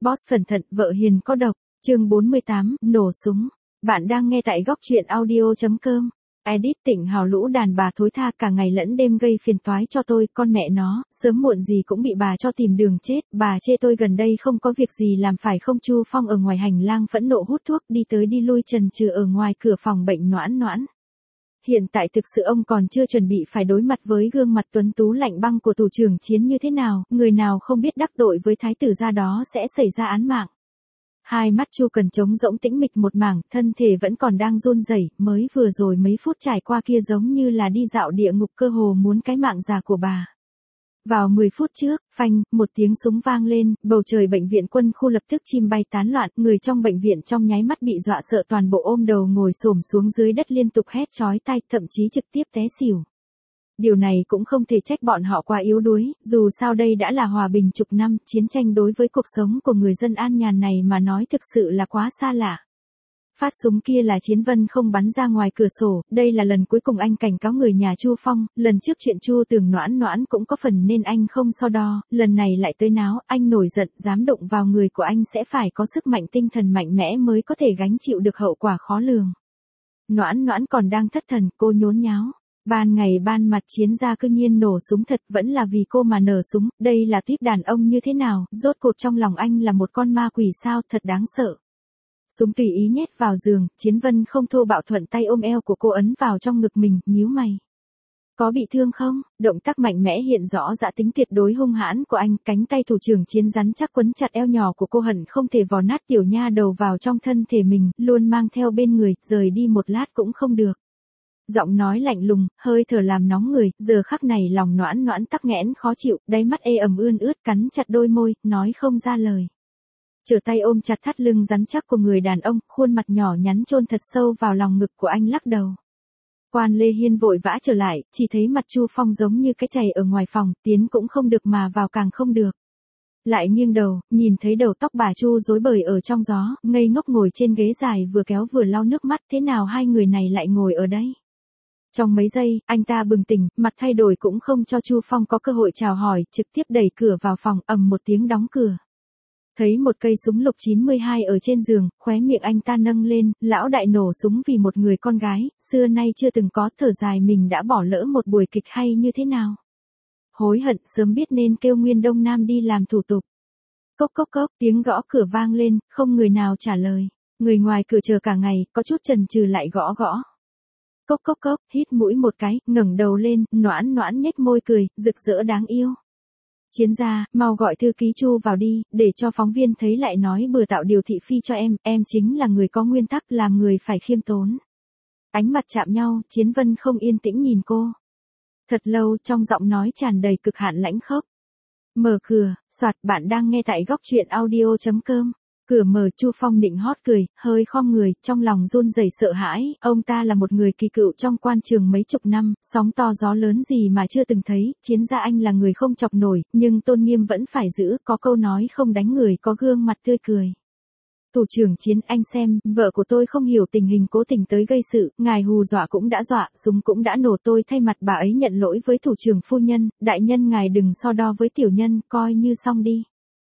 Boss cẩn thận, vợ hiền có độc. Chương 48, nổ súng. Bạn đang nghe tại góc truyện audio.com. Edit Tịnh Hào lũ đàn bà thối tha cả ngày lẫn đêm gây phiền toái cho tôi, con mẹ nó, sớm muộn gì cũng bị bà cho tìm đường chết. Bà chê tôi gần đây không có việc gì làm phải không. Chu Phong ở ngoài hành lang phẫn nộ hút thuốc đi tới đi lui chần chừ ở ngoài cửa phòng bệnh Noãn Noãn. Hiện tại thực sự ông còn chưa chuẩn bị phải đối mặt với gương mặt tuấn tú lạnh băng của thủ trưởng Chiến như thế nào, người nào không biết đắc tội với thái tử gia đó sẽ xảy ra án mạng. Hai mắt Chu Cần trống rỗng tĩnh mịch một mảng, thân thể vẫn còn đang run rẩy, mới vừa rồi mấy phút trải qua kia giống như là đi dạo địa ngục, cơ hồ muốn cái mạng già của bà. Vào 10 phút trước, phanh, một tiếng súng vang lên, bầu trời bệnh viện quân khu lập tức chim bay tán loạn, người trong bệnh viện trong nháy mắt bị dọa sợ toàn bộ ôm đầu ngồi xổm xuống dưới đất liên tục hét chói tai, thậm chí trực tiếp té xỉu. Điều này cũng không thể trách bọn họ quá yếu đuối, dù sao đây đã là hòa bình chục năm, chiến tranh đối với cuộc sống của người dân an nhàn này mà nói thực sự là quá xa lạ. Phát súng kia là Chiến Vân không bắn ra ngoài cửa sổ, đây là lần cuối cùng anh cảnh cáo người nhà Chu Phong, lần trước chuyện Chu Tường Noãn Noãn cũng có phần nên anh không so đo, lần này lại tới náo, anh nổi giận, dám đụng vào người của anh sẽ phải có sức mạnh tinh thần mạnh mẽ mới có thể gánh chịu được hậu quả khó lường. Noãn Noãn còn đang thất thần, cô nhốn nháo. Ban ngày ban mặt Chiến gia cư nhiên nổ súng thật, vẫn là vì cô mà nở súng, đây là tuyếp đàn ông như thế nào, rốt cuộc trong lòng anh là một con ma quỷ sao, thật đáng sợ. Súng tùy ý nhét vào giường, Chiến Vân không thô bạo thuận tay ôm eo của cô ấn vào trong ngực mình, nhíu mày. Có bị thương không? Động tác mạnh mẽ hiện rõ dã tính tuyệt đối hung hãn của anh, cánh tay thủ trưởng Chiến rắn chắc quấn chặt eo nhỏ của cô, hận không thể vò nát tiểu nha đầu vào trong thân thể mình, luôn mang theo bên người, rời đi một lát cũng không được. Giọng nói lạnh lùng, hơi thở làm nóng người, giờ khắc này lòng Noãn Noãn tắc nghẽn khó chịu, đáy mắt ê ẩm ươn ướt, cắn chặt đôi môi, nói không ra lời. Trở tay ôm chặt thắt lưng rắn chắc của người đàn ông, khuôn mặt nhỏ nhắn chôn thật sâu vào lòng ngực của anh, lắc đầu. Quan Lê Hiên vội vã trở lại, chỉ thấy mặt Chu Phong giống như cái chày ở ngoài phòng, tiến cũng không được mà vào càng không được. Lại nghiêng đầu, nhìn thấy đầu tóc bà Chu rối bời ở trong gió, ngây ngốc ngồi trên ghế dài vừa kéo vừa lau nước mắt, thế nào hai người này lại ngồi ở đây? Trong mấy giây, anh ta bừng tỉnh, mặt thay đổi cũng không cho Chu Phong có cơ hội chào hỏi, trực tiếp đẩy cửa vào phòng, ầm một tiếng đóng cửa. Thấy một cây súng lục 92 ở trên giường, khóe miệng anh ta nâng lên, lão đại nổ súng vì một người con gái, xưa nay chưa từng có, thở dài mình đã bỏ lỡ một buổi kịch hay như thế nào. Hối hận sớm biết nên kêu Nguyên Đông Nam đi làm thủ tục. Cốc cốc cốc, tiếng gõ cửa vang lên, không người nào trả lời. Người ngoài cửa chờ cả ngày, có chút chần chừ lại gõ gõ. Cốc cốc cốc, hít mũi một cái, ngẩng đầu lên, Noãn Noãn nhếch môi cười, rực rỡ đáng yêu. Chiến gia, mau gọi thư ký Chu vào đi, để cho phóng viên thấy lại nói bừa tạo điều thị phi cho em chính là người có nguyên tắc, làm người phải khiêm tốn. Ánh mặt chạm nhau, Chiến Vân không yên tĩnh nhìn cô. Thật lâu, trong giọng nói tràn đầy cực hạn lãnh khốc. Mở cửa, soạt, bạn đang nghe tại góc truyện audio.com. Cửa mở, Chu Phong định hót cười, hơi khom người, trong lòng run rẩy sợ hãi, ông ta là một người kỳ cựu trong quan trường mấy chục năm, sóng to gió lớn gì mà chưa từng thấy, Chiến gia anh là người không chọc nổi, nhưng tôn nghiêm vẫn phải giữ, có câu nói không đánh người có gương mặt tươi cười. Thủ trưởng Chiến, anh xem, vợ của tôi không hiểu tình hình cố tình tới gây sự, ngài hù dọa cũng đã dọa, súng cũng đã nổ, tôi thay mặt bà ấy nhận lỗi với thủ trưởng phu nhân, đại nhân ngài đừng so đo với tiểu nhân, coi như xong đi.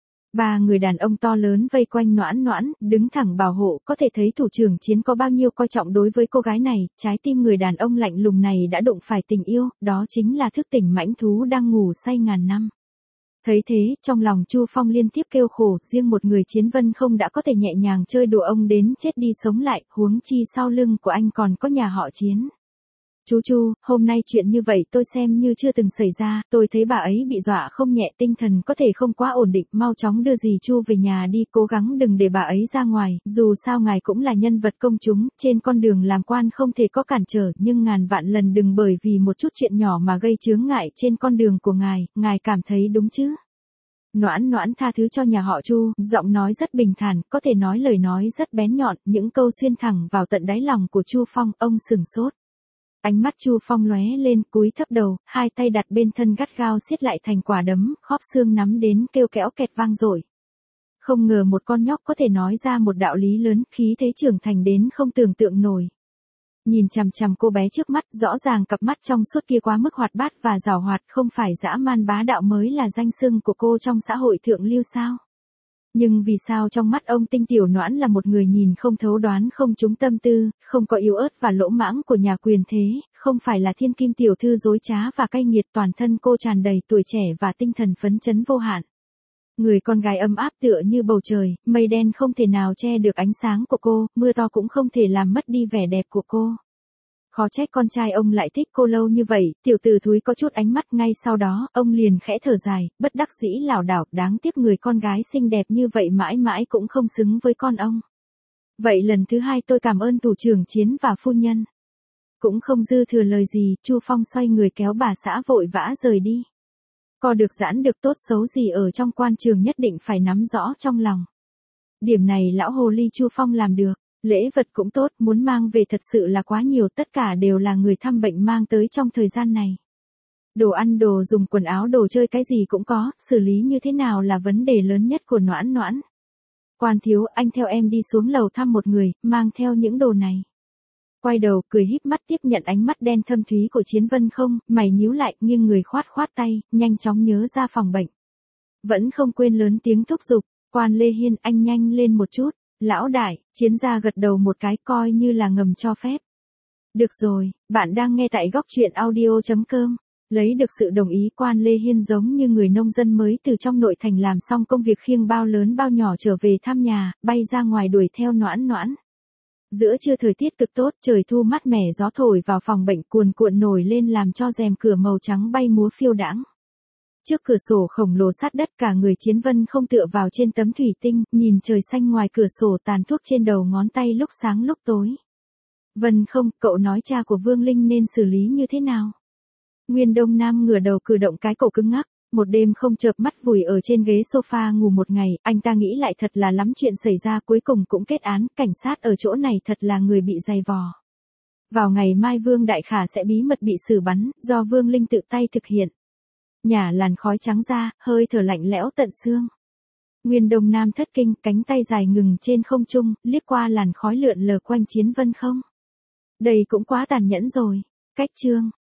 Ba người đàn ông to lớn vây quanh Noãn Noãn, đứng thẳng bảo hộ, có thể thấy thủ trưởng Chiến có bao nhiêu coi trọng đối với cô gái này, trái tim người đàn ông lạnh lùng này đã đụng phải tình yêu, đó chính là thức tỉnh mãnh thú đang ngủ say ngàn năm. Thấy thế, trong lòng Chu Phong liên tiếp kêu khổ, riêng một người Chiến Vân không đã có thể nhẹ nhàng chơi đùa ông đến chết đi sống lại, huống chi sau lưng của anh còn có nhà họ Chiến. Chu, hôm nay chuyện như vậy tôi xem như chưa từng xảy ra, tôi thấy bà ấy bị dọa không nhẹ, tinh thần có thể không quá ổn định, mau chóng đưa dì Chu về nhà đi, cố gắng đừng để bà ấy ra ngoài, dù sao ngài cũng là nhân vật công chúng, trên con đường làm quan không thể có cản trở, nhưng ngàn vạn lần đừng bởi vì một chút chuyện nhỏ mà gây chướng ngại trên con đường của ngài cảm thấy đúng chứ? Noãn Noãn tha thứ cho nhà họ Chu, giọng nói rất bình thản, có thể nói lời nói rất bén nhọn, những câu xuyên thẳng vào tận đáy lòng của Chu Phong, ông sửng sốt. Ánh mắt Chu Phong lóe lên, cúi thấp đầu, hai tay đặt bên thân gắt gao siết lại thành quả đấm, khóp xương nắm đến kêu kéo kẹt vang dội. Không ngờ một con nhóc có thể nói ra một đạo lý lớn, khí thế trưởng thành đến không tưởng tượng nổi. Nhìn chằm chằm cô bé trước mắt, rõ ràng cặp mắt trong suốt kia quá mức hoạt bát và giàu hoạt, không phải dã man bá đạo mới là danh xưng của cô trong xã hội thượng lưu sao? Nhưng vì sao trong mắt ông Tinh Tiểu Noãn là một người nhìn không thấu đoán không trúng tâm tư, không có yếu ớt và lỗ mãng của nhà quyền thế, không phải là thiên kim tiểu thư dối trá và cay nghiệt, toàn thân cô tràn đầy tuổi trẻ và tinh thần phấn chấn vô hạn. Người con gái ấm áp tựa như bầu trời, mây đen không thể nào che được ánh sáng của cô, mưa to cũng không thể làm mất đi vẻ đẹp của cô. Khó trách con trai ông lại thích cô lâu như vậy, tiểu tử thúi có chút ánh mắt. Ngay sau đó, ông liền khẽ thở dài, bất đắc dĩ lảo đảo, đáng tiếc người con gái xinh đẹp như vậy mãi mãi cũng không xứng với con ông. Vậy lần thứ hai tôi cảm ơn thủ trưởng Chiến và phu nhân. Cũng không dư thừa lời gì, Chu Phong xoay người kéo bà xã vội vã rời đi. Co được giãn được, tốt xấu gì ở trong quan trường nhất định phải nắm rõ trong lòng. Điểm này lão hồ ly Chu Phong làm được. Lễ vật cũng tốt, muốn mang về thật sự là quá nhiều, tất cả đều là người thăm bệnh mang tới trong thời gian này. Đồ ăn, đồ dùng, quần áo, đồ chơi, cái gì cũng có, xử lý như thế nào là vấn đề lớn nhất của Noãn Noãn. Quan thiếu, anh theo em đi xuống lầu thăm một người, mang theo những đồ này. Quay đầu, cười híp mắt tiếp nhận ánh mắt đen thâm thúy của Chiến Vân Không, mày nhíu lại, nghiêng người khoát khoát tay, nhanh chóng nhớ ra phòng bệnh. Vẫn không quên lớn tiếng thúc giục, Quan Lê Hiên, anh nhanh lên một chút. Lão đại, Chiến gia gật đầu một cái coi như là ngầm cho phép. Được rồi, bạn đang nghe tại góc truyện audio.com. Lấy được sự đồng ý, Quan Lê Hiên giống như người nông dân mới từ trong nội thành làm xong công việc khiêng bao lớn bao nhỏ trở về thăm nhà, bay ra ngoài đuổi theo Noãn Noãn. Giữa trưa thời tiết cực tốt, trời thu mát mẻ, gió thổi vào phòng bệnh cuồn cuộn nổi lên làm cho rèm cửa màu trắng bay múa phiêu đãng. Trước cửa sổ khổng lồ sát đất, cả người Chiến Vân Không tựa vào trên tấm thủy tinh, nhìn trời xanh ngoài cửa sổ, tàn thuốc trên đầu ngón tay lúc sáng lúc tối. Vân Không, cậu nói cha của Vương Linh nên xử lý như thế nào? Nguyên Đông Nam ngửa đầu cử động cái cổ cứng ngắc, một đêm không chợp mắt vùi ở trên ghế sofa ngủ một ngày, anh ta nghĩ lại thật là lắm chuyện xảy ra, cuối cùng cũng kết án, cảnh sát ở chỗ này thật là người bị dày vò. Vào ngày mai Vương Đại Khả sẽ bí mật bị xử bắn, do Vương Linh tự tay thực hiện. Nhả làn khói trắng ra, hơi thở lạnh lẽo tận xương. Nguyên Đông Nam thất kinh, cánh tay dài ngừng trên không trung, liếc qua làn khói lượn lờ quanh Chiến Vân Không. Đây cũng quá tàn nhẫn rồi. Cách chương.